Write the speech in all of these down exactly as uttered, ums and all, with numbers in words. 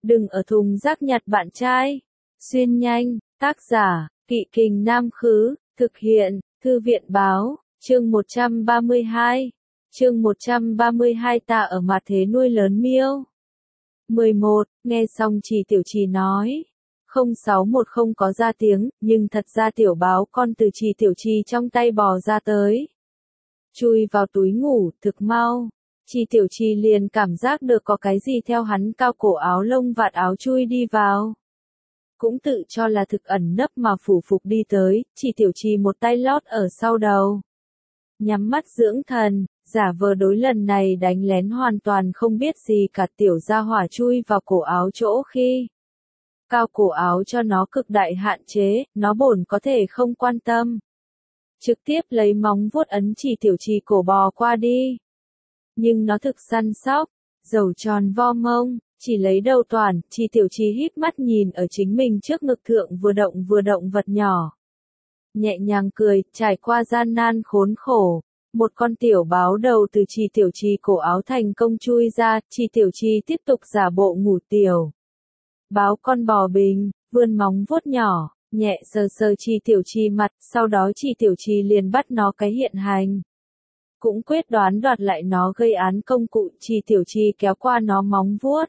Đừng ở thùng rác nhặt bạn trai. Xuyên nhanh, tác giả, Kỵ Kình Nam Khứ, thực hiện, Thư viện Báo, chương một trăm ba mươi hai. Chương một trăm ba mươi hai ta ở mặt thế nuôi lớn miêu. mười một, nghe xong Trì Tiểu Trì nói. không sáu một không có ra tiếng, nhưng thật ra tiểu báo con từ Trì Tiểu Trì trong tay bò ra tới. Chui vào túi ngủ, thực mau. Trì Tiểu Trì liền cảm giác được có cái gì theo hắn cao cổ áo lông vạt áo chui đi vào. Cũng tự cho là thực ẩn nấp mà phủ phục đi tới, Trì Tiểu Trì một tay lót ở sau đầu. Nhắm mắt dưỡng thần, giả vờ đối lần này đánh lén hoàn toàn không biết gì cả tiểu gia hỏa chui vào cổ áo chỗ khi. Cao cổ áo cho nó cực đại hạn chế, nó bổn có thể không quan tâm. Trực tiếp lấy móng vuốt ấn Trì Tiểu Trì cổ bò qua đi. Nhưng nó thực săn sóc, dầu tròn vo mông, chỉ lấy đầu toàn, Trì Tiểu Trì híp mắt nhìn ở chính mình trước ngực thượng vừa động vừa động vật nhỏ. Nhẹ nhàng cười, trải qua gian nan khốn khổ. Một con tiểu báo đầu từ Trì Tiểu Trì cổ áo thành công chui ra, Trì Tiểu Trì tiếp tục giả bộ ngủ tiểu. Báo con bò bình, vươn móng vuốt nhỏ, nhẹ sờ sờ Trì Tiểu Trì mặt, sau đó Trì Tiểu Trì liền bắt nó cái hiện hành. Cũng quyết đoán đoạt lại nó gây án công cụ, Trì Tiểu Trì kéo qua nó móng vuốt.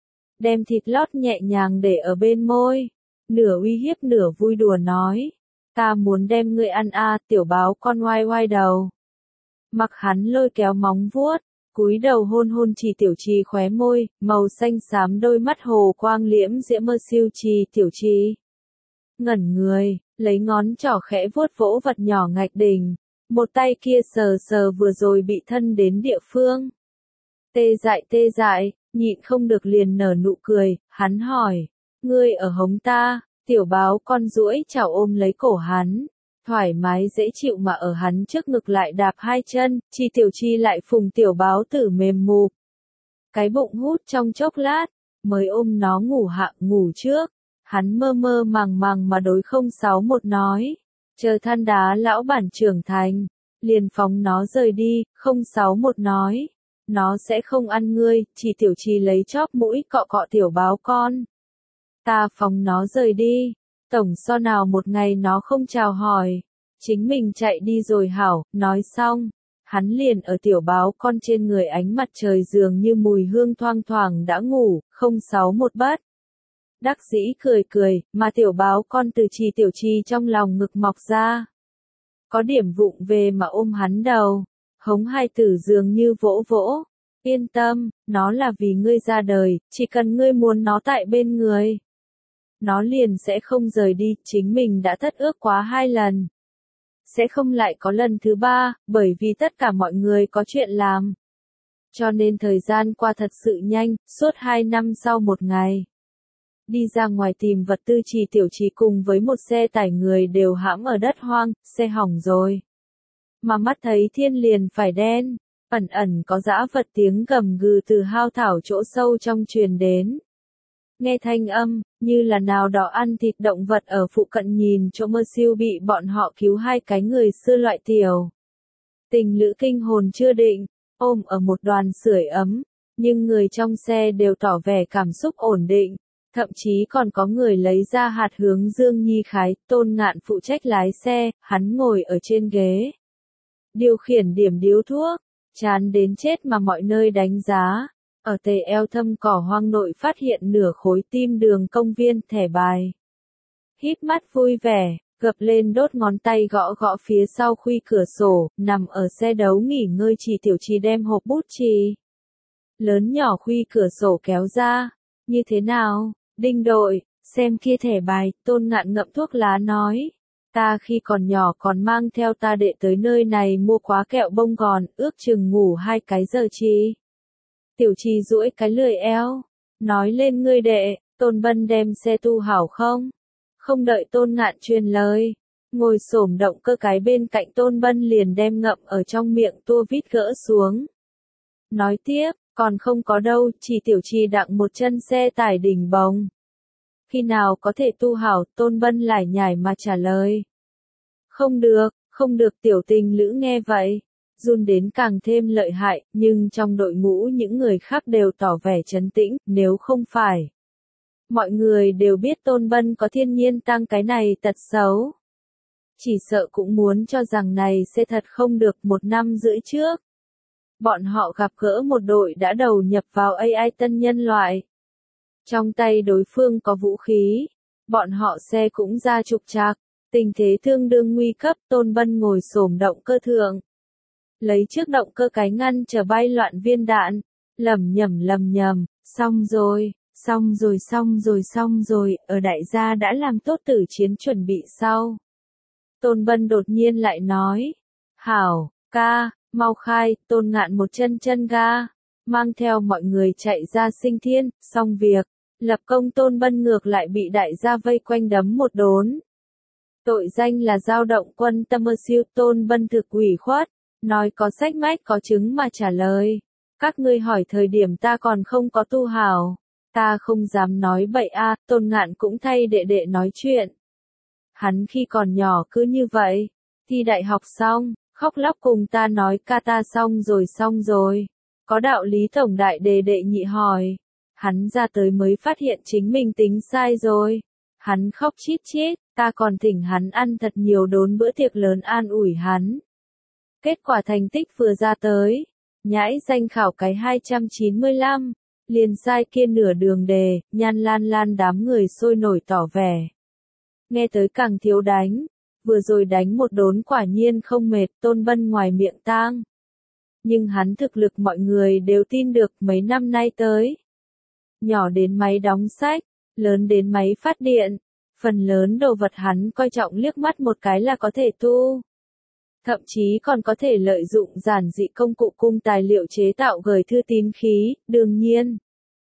Đem thịt lót nhẹ nhàng để ở bên môi. Nửa uy hiếp nửa vui đùa nói. Ta muốn đem ngươi ăn a, tiểu báo con oai oai đầu. Mặc hắn lôi kéo móng vuốt, cúi đầu hôn hôn Trì Tiểu Trì khóe môi, màu xanh xám đôi mắt hồ quang liễm diễm mơ siêu Trì Tiểu Trì. Ngẩn người, lấy ngón trỏ khẽ vuốt vỗ vật nhỏ ngạch đỉnh, một tay kia sờ sờ vừa rồi bị thân đến địa phương. Tê dại tê dại, nhịn không được liền nở nụ cười, hắn hỏi, ngươi ở hống ta, tiểu báo con duỗi chảo ôm lấy cổ hắn. Thoải mái dễ chịu mà ở hắn trước ngực lại đạp hai chân, Trì Tiểu Trì lại phùng tiểu báo tử mềm mù. Cái bụng hút trong chốc lát, mới ôm nó ngủ hạ ngủ trước. Hắn mơ mơ màng màng mà đối không sáu một nói. Chờ than đá lão bản trưởng thành, liền phóng nó rời đi, không sáu một nói. Nó sẽ không ăn ngươi, Trì Tiểu Trì lấy chóp mũi cọ cọ tiểu báo con. Ta phóng nó rời đi. Tổng so nào một ngày nó không chào hỏi, chính mình chạy đi rồi hảo, nói xong, hắn liền ở tiểu báo con trên người ánh mặt trời dường như mùi hương thoang thoảng đã ngủ, không sáu một bất. Đắc dĩ cười cười, mà tiểu báo con từ Trì Tiểu Trì trong lòng ngực mọc ra. Có điểm vụng về mà ôm hắn đầu, hống hai tử dường như vỗ vỗ, yên tâm, nó là vì ngươi ra đời, chỉ cần ngươi muốn nó tại bên người. Nó liền sẽ không rời đi, chính mình đã thất ước quá hai lần. Sẽ không lại có lần thứ ba, bởi vì tất cả mọi người có chuyện làm. Cho nên thời gian qua thật sự nhanh, suốt hai năm sau một ngày. Đi ra ngoài tìm vật tư Trì Tiểu Trì cùng với một xe tải người đều hãm ở đất hoang, xe hỏng rồi. Mà mắt thấy thiên liền phải đen, ẩn ẩn có dã vật tiếng gầm gừ từ hao thảo chỗ sâu trong truyền đến. Nghe thanh âm, như là nào đó ăn thịt động vật ở phụ cận nhìn chỗ mơ siêu bị bọn họ cứu hai cái người xưa loại tiểu. Tình lữ kinh hồn chưa định, ôm ở một đoàn sưởi ấm, nhưng người trong xe đều tỏ vẻ cảm xúc ổn định, thậm chí còn có người lấy ra hạt hướng Dương Nhi khái, Tôn Ngạn phụ trách lái xe, hắn ngồi ở trên ghế. Điều khiển điểm điếu thuốc, chán đến chết mà mọi nơi đánh giá. Ở tề eo thâm cỏ hoang nội phát hiện nửa khối tim đường công viên thẻ bài. Híp mắt vui vẻ, gập lên đốt ngón tay gõ gõ phía sau khuy cửa sổ, nằm ở xe đấu nghỉ ngơi Trì Tiểu Trì đem hộp bút chì lớn nhỏ khuy cửa sổ kéo ra. Như thế nào, Đinh đội, xem kia thẻ bài, Tôn Ngạn ngậm thuốc lá nói. Ta khi còn nhỏ còn mang theo ta đệ tới nơi này mua quá kẹo bông gòn, ước chừng ngủ hai cái giờ chi. Tiểu Trì duỗi cái lười eo, nói lên ngươi đệ, Tôn Bân đem xe tu hảo không? Không đợi Tôn Ngạn truyền lời, ngồi xổm động cơ cái bên cạnh Tôn Bân liền đem ngậm ở trong miệng tua vít gỡ xuống. Nói tiếp, còn không có đâu, Trì Tiểu Trì đặng một chân xe tải đỉnh bồng. Khi nào có thể tu hảo, Tôn Bân lải nhải mà trả lời. Không được, không được tiểu tình lữ nghe vậy. Run đến càng thêm lợi hại, nhưng trong đội ngũ những người khác đều tỏ vẻ trấn tĩnh, nếu không phải. Mọi người đều biết Tôn Bân có thiên nhiên tăng cái này tật xấu. Chỉ sợ cũng muốn cho rằng này sẽ thật không được. Một năm rưỡi trước, bọn họ gặp gỡ một đội đã đầu nhập vào a i tân nhân loại. Trong tay đối phương có vũ khí, bọn họ xe cũng ra trục trặc, tình thế tương đương nguy cấp. Tôn Bân ngồi xổm động cơ thượng, lấy chiếc động cơ cái ngăn chờ bay loạn viên đạn, lẩm nhẩm lầm nhầm, xong rồi, xong rồi xong rồi xong rồi, ở đại gia đã làm tốt tử chiến chuẩn bị sau. Tôn Bân đột nhiên lại nói, hảo, ca, mau khai. Tôn Ngạn một chân chân ga, mang theo mọi người chạy ra Sinh Thiên. Xong việc, lập công Tôn Bân ngược lại bị đại gia vây quanh đấm một đốn. Tội danh là dao động quân tâm mơ siêu. Tôn Bân thực ủy khuất, nói có sách mách có chứng mà trả lời. Các ngươi hỏi thời điểm ta còn không có tu hảo, ta không dám nói bậy a. Tôn Ngạn cũng thay đệ đệ nói chuyện. Hắn khi còn nhỏ cứ như vậy, thi đại học xong, khóc lóc cùng ta nói ca ta xong rồi xong rồi. Có đạo lý tổng đại đề đệ nhị hỏi. Hắn ra tới mới phát hiện chính mình tính sai rồi. Hắn khóc chít chít, ta còn thỉnh hắn ăn thật nhiều đốn bữa tiệc lớn an ủi hắn. Kết quả thành tích vừa ra tới, nhãi danh khảo cái hai trăm chín mươi lăm, liền sai kia nửa đường đề. Nhan Lan Lan đám người sôi nổi tỏ vẻ. Nghe tới càng thiếu đánh, vừa rồi đánh một đốn quả nhiên không mệt. Tôn Bân ngoài miệng tang, nhưng hắn thực lực mọi người đều tin được. Mấy năm nay tới, nhỏ đến máy đóng sách, lớn đến máy phát điện, phần lớn đồ vật hắn coi trọng liếc mắt một cái là có thể tu. Thậm chí còn có thể lợi dụng giản dị công cụ cung tài liệu chế tạo gửi thư tín khí. Đương nhiên,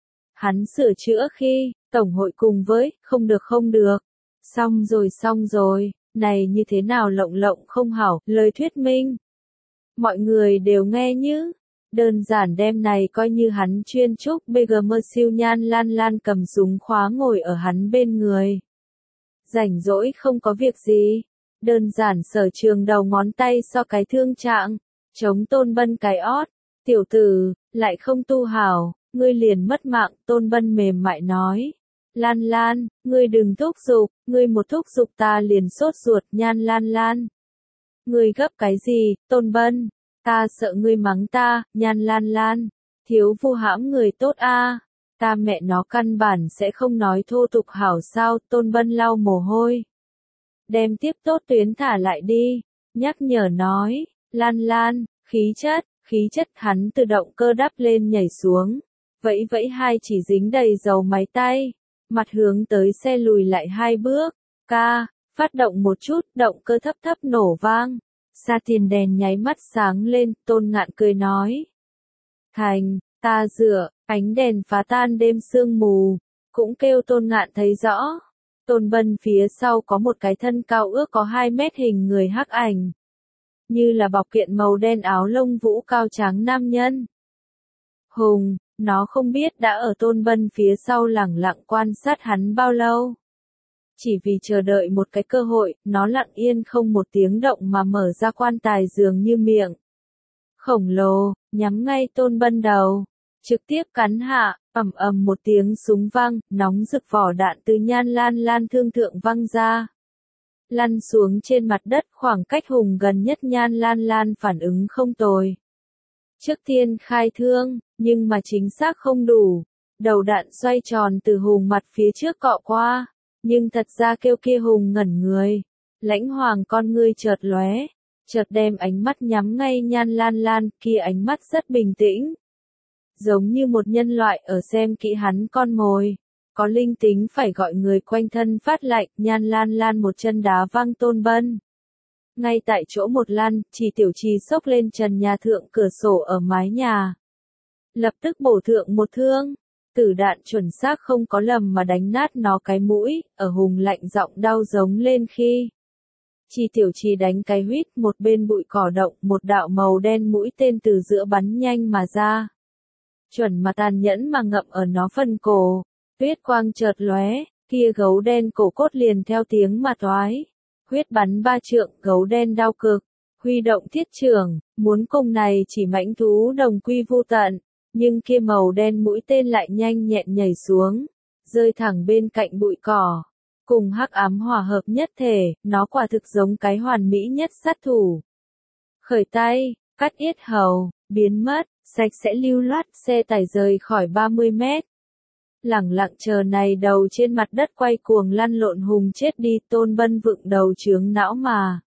hắn sửa chữa khi tổng hội cùng với không được không được, xong rồi xong rồi, này như thế nào lộng lộng không hảo, lời thuyết minh. Mọi người đều nghe như, đơn giản đem này coi như hắn chuyên trúc. bê giê em siêu. Nhan Lan Lan cầm súng khóa ngồi ở hắn bên người. Rảnh rỗi không có việc gì, đơn giản sở trường đầu ngón tay so cái thương trạng, chống Tôn Bân cái ót. Tiểu tử, lại không tu hảo, ngươi liền mất mạng. Tôn Bân mềm mại nói. Lan Lan, ngươi đừng thúc giục, ngươi một thúc giục ta liền sốt ruột. Nhan Lan Lan, ngươi gấp cái gì? Tôn Bân, ta sợ ngươi mắng ta. Nhan Lan Lan, thiếu vu hãm người tốt a. Ta mẹ nó căn bản sẽ không nói thô tục hảo sao? Tôn Bân lau mồ hôi, đem tiếp tốt tuyến thả lại đi, nhắc nhở nói. Lan Lan, khí chất, khí chất. Hắn tự động cơ đắp lên nhảy xuống, vẫy vẫy hai chỉ dính đầy dầu máy tay, mặt hướng tới xe lùi lại hai bước. Ca, phát động một chút. Động cơ thấp thấp nổ vang, xa tiền đèn nháy mắt sáng lên. Tôn Ngạn cười nói, thành, ta dựa. Ánh đèn phá tan đêm sương mù, cũng kêu Tôn Ngạn thấy rõ. Tôn Bân phía sau có một cái thân cao ước có hai mét hình người hắc ảnh, như là bọc kiện màu đen áo lông vũ cao tráng nam nhân. Hùng, nó không biết đã ở Tôn Bân phía sau lẳng lặng quan sát hắn bao lâu. Chỉ vì chờ đợi một cái cơ hội, nó lặng yên không một tiếng động mà mở ra quan tài dường như miệng khổng lồ, nhắm ngay Tôn Bân đầu, trực tiếp cắn hạ. Ầm ầm một tiếng súng vang, nóng rực vỏ đạn từ Nhan Lan Lan thương thượng văng ra, lăn xuống trên mặt đất. Khoảng cách Hùng gần nhất Nhan Lan Lan phản ứng không tồi, trước tiên khai thương, nhưng mà chính xác không đủ. Đầu đạn xoay tròn từ Hùng mặt phía trước cọ qua, nhưng thật ra kêu kia Hùng ngẩn người, lãnh hoàng con ngươi chợt lóe, chợt đem ánh mắt nhắm ngay Nhan Lan Lan. Kia ánh mắt rất bình tĩnh, giống như một nhân loại ở xem kỹ hắn con mồi, có linh tính phải gọi người quanh thân phát lạnh. Nhan Lan Lan một chân đá văng Tôn Bân, ngay tại chỗ một lăn. Chỉ tiểu trì xốc lên trần nhà thượng cửa sổ ở mái nhà, lập tức bổ thượng một thương. Tử đạn chuẩn xác không có lầm mà đánh nát nó cái mũi. Ở Hùng lạnh giọng đau giống lên khi Chỉ tiểu trì đánh cái huýt, một bên bụi cỏ động, một đạo màu đen mũi tên từ giữa bắn nhanh mà ra, chuẩn mà tàn nhẫn mà ngậm ở nó phần cổ. Huyết quang chợt lóe, kia gấu đen cổ cốt liền theo tiếng mà toái. Huyết bắn ba trượng. Gấu đen đau cực, huy động thiết trường, muốn cùng này chỉ mãnh thú đồng quy vu tận, nhưng kia màu đen mũi tên lại nhanh nhẹn nhảy xuống, rơi thẳng bên cạnh bụi cỏ. Cùng hắc ám hòa hợp nhất thể, nó quả thực giống cái hoàn mỹ nhất sát thủ. Khởi tay, cắt yết hầu, biến mất, sạch sẽ lưu loát, xe tải rời khỏi ba mươi mét. Lẳng lặng chờ này đầu trên mặt đất quay cuồng lăn lộn Hùng chết đi, Tôn Bân vựng đầu chướng não mà.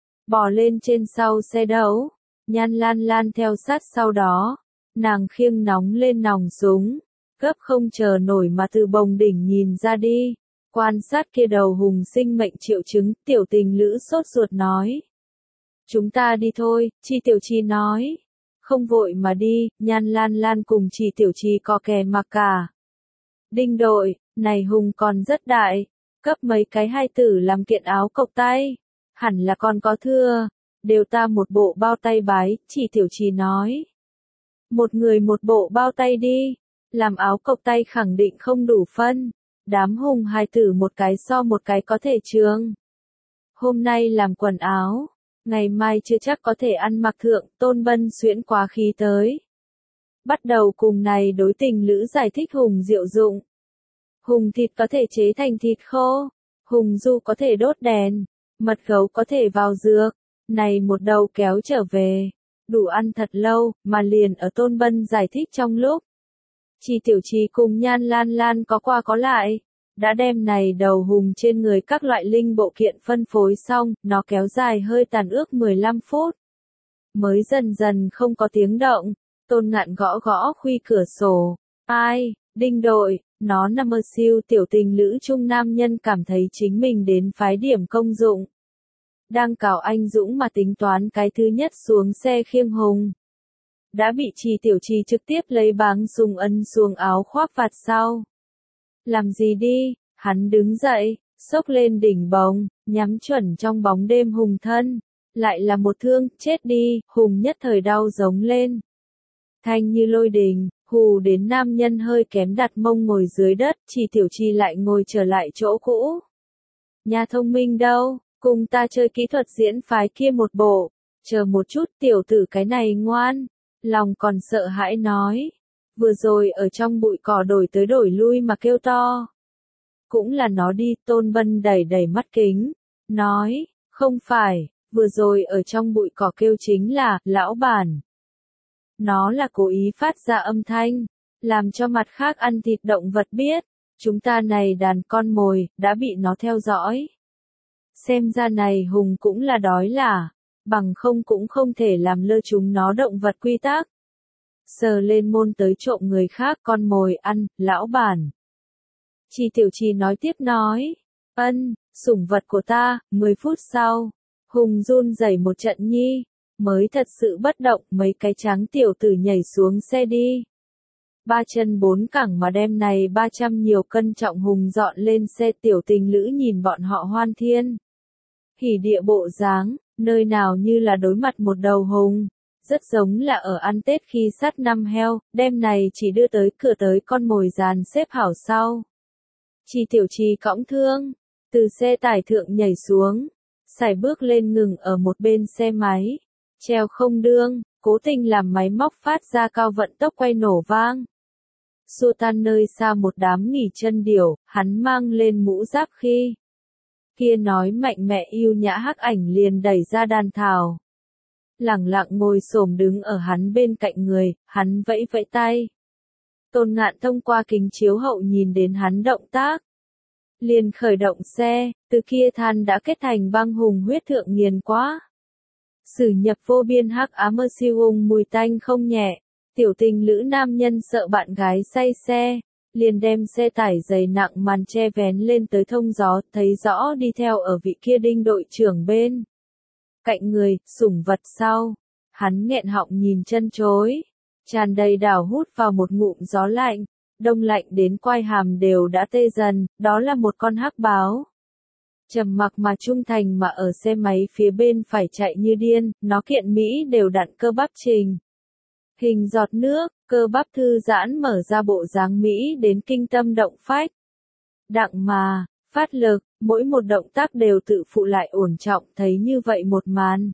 Bò lên trên sau xe đấu, Nhan Lan Lan theo sát sau đó, nàng khiêng nóng lên nòng súng, gấp không chờ nổi mà từ bồng đỉnh nhìn ra đi, quan sát kia đầu Hùng sinh mệnh triệu chứng, Tiểu Tình Lữ sốt ruột nói. Chúng ta đi thôi, Chi Tiểu Chi nói. Không vội mà đi, Nhan Lan Lan cùng Chi Tiểu Chi có kè mà cả. Đinh đội, này Hùng còn rất đại, cấp mấy cái hai tử làm kiện áo cộc tay, hẳn là còn có thưa, đều ta một bộ bao tay bái, Chỉ Tiểu Trì nói. Một người một bộ bao tay đi, làm áo cộc tay khẳng định không đủ phân, đám Hùng hai tử một cái so một cái có thể trường. Hôm nay làm quần áo, ngày mai chưa chắc có thể ăn mặc thượng, Tôn Bân xuyễn quá khí tới. Bắt đầu cùng này đối tình lữ giải thích Hùng diệu dụng. Hùng thịt có thể chế thành thịt khô, Hùng du có thể đốt đèn, mật gấu có thể vào dược, này một đầu kéo trở về, đủ ăn thật lâu, mà liền ở Tôn Bân giải thích trong lúc. Chi Tiểu Trì cùng Nhan Lan Lan có qua có lại, đã đem này đầu Hùng trên người các loại linh bộ kiện phân phối xong, nó kéo dài hơi tàn ước mười lăm phút. Mới dần dần không có tiếng động. Tôn Ngạn gõ gõ khuy cửa sổ. Ai, Đinh đội, nó nằm mơ siêu tiểu tình lữ trung nam nhân cảm thấy chính mình đến phái điểm công dụng. Đang cào anh dũng mà tính toán cái thứ nhất xuống xe khiêng Hùng. Đã bị Trì Tiểu Trì trực tiếp lấy báng súng ấn xuống áo khoác vạt sau. Làm gì đi, hắn đứng dậy, xốc lên đỉnh bồng, nhắm chuẩn trong bóng đêm Hùng thân. Lại là một thương, chết đi, Hùng nhất thời đau giống lên. Thanh như lôi đình, hù đến nam nhân hơi kém đặt mông ngồi dưới đất, Chỉ Tiểu Chi lại ngồi trở lại chỗ cũ. Nhà thông minh đâu, cùng ta chơi kỹ thuật diễn phái kia một bộ, chờ một chút tiểu tử cái này ngoan, lòng còn sợ hãi nói. Vừa rồi ở trong bụi cỏ đổi tới đổi lui mà kêu to. Cũng là nó đi, Tôn Bân đẩy đẩy mắt kính, nói, không phải, vừa rồi ở trong bụi cỏ kêu chính là, lão bản. Nó là cố ý phát ra âm thanh, làm cho mặt khác ăn thịt động vật biết, chúng ta này đàn con mồi, đã bị nó theo dõi. Xem ra này Hùng cũng là đói là, bằng không cũng không thể làm lơ chúng nó động vật quy tắc. Sờ lên môn tới trộm người khác con mồi ăn, lão bản. Chi Tiểu Trì nói tiếp nói, ân, sủng vật của ta, mười phút sau, Hùng run rẩy một trận nhi. Mới thật sự bất động, mấy cái tráng tiểu tử nhảy xuống xe đi. Ba chân bốn cẳng mà đem này ba trăm nhiều cân trọng Hùng dọn lên xe, Tiểu Tình Lữ nhìn bọn họ hoan thiên. Hỉ địa bộ dáng, nơi nào như là đối mặt một đầu Hùng, rất giống là ở ăn Tết khi sát năm heo, đem này chỉ đưa tới cửa tới con mồi dàn xếp hảo sau. Chi Tiểu Trì cõng thương, từ xe tải thượng nhảy xuống, sải bước lên ngừng ở một bên xe máy. Treo không đương, cố tình làm máy móc phát ra cao vận tốc quay nổ vang. Xua tan nơi xa một đám nghỉ chân điểu, hắn mang lên mũ giáp khi. Kia nói mạnh mẽ yêu nhã hắc ảnh liền đẩy ra đàn thảo. Lẳng lặng ngồi xổm đứng ở hắn bên cạnh người, hắn vẫy vẫy tay. Tôn Ngạn thông qua kính chiếu hậu nhìn đến hắn động tác. Liền khởi động xe, từ kia than đã kết thành băng Hùng huyết thượng nghiền quá. Sử nhập vô biên hắc ám mơ siêu ung mùi tanh không nhẹ, tiểu tình lữ nam nhân sợ bạn gái say xe, liền đem xe tải dày nặng màn che vén lên tới thông gió, thấy rõ đi theo ở vị kia Đinh đội trưởng bên. Cạnh người, sủng vật sau, hắn nghẹn họng nhìn chân chối, tràn đầy đảo hút vào một ngụm gió lạnh, đông lạnh đến quai hàm đều đã tê dần, đó là một con hắc báo. Trầm mặc mà trung thành mà ở xe máy phía bên phải chạy như điên, nó kiện Mỹ đều đặn cơ bắp trình. Hình giọt nước, cơ bắp thư giãn mở ra bộ dáng Mỹ đến kinh tâm động phách. Đặng mà, phát lực, mỗi một động tác đều tự phụ lại ổn trọng, thấy như vậy một màn.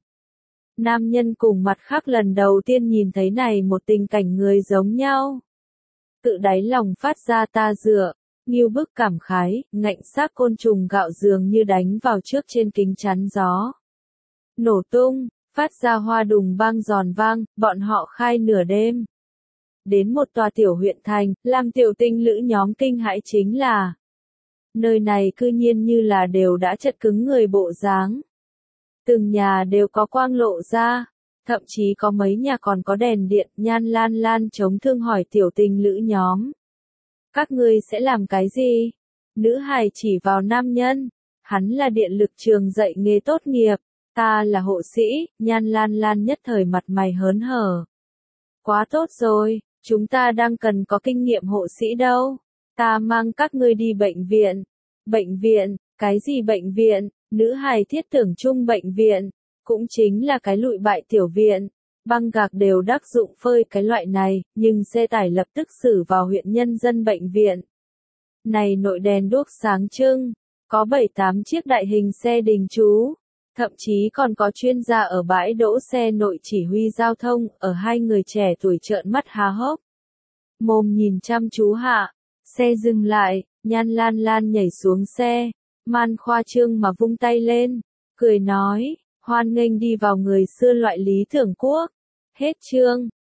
Nam nhân cùng mặt khác lần đầu tiên nhìn thấy này một tình cảnh người giống nhau. Tự đáy lòng phát ra ta dựa, Ngưu Bức cảm khái, ngạnh xác côn trùng gạo dường như đánh vào trước trên kính chắn gió. Nổ tung, phát ra hoa đùng băng giòn vang, bọn họ khai nửa đêm. Đến một tòa tiểu huyện thành, làm tiểu tinh lữ nhóm kinh hãi chính là nơi này cư nhiên như là đều đã chật cứng người bộ dáng. Từng nhà đều có quang lộ ra, thậm chí có mấy nhà còn có đèn điện. Nhan Lan Lan chống thương hỏi tiểu tinh lữ nhóm. Các ngươi sẽ làm cái gì? Nữ hài chỉ vào nam nhân. Hắn là điện lực trường dạy nghề tốt nghiệp. Ta là hộ sĩ. Nhan Lan Lan nhất thời mặt mày hớn hở. Quá tốt rồi, chúng ta đang cần có kinh nghiệm hộ sĩ đâu. Ta mang các ngươi đi bệnh viện. Bệnh viện, cái gì bệnh viện? Nữ hài thiết tưởng chung bệnh viện, cũng chính là cái lụi bại tiểu viện. Băng gạc đều đắc dụng phơi cái loại này, nhưng xe tải lập tức xử vào huyện nhân dân bệnh viện. Này nội đèn đuốc sáng trưng, có bảy tám chiếc đại hình xe đình trú, thậm chí còn có chuyên gia ở bãi đỗ xe nội chỉ huy giao thông, ở hai người trẻ tuổi trợn mắt há hốc. Mồm nhìn chăm chú hạ, xe dừng lại, Nhan Lan Lan nhảy xuống xe, man khoa trương mà vung tay lên, cười nói, hoan nghênh đi vào người xưa loại Lý Tưởng Quốc. Hết chương.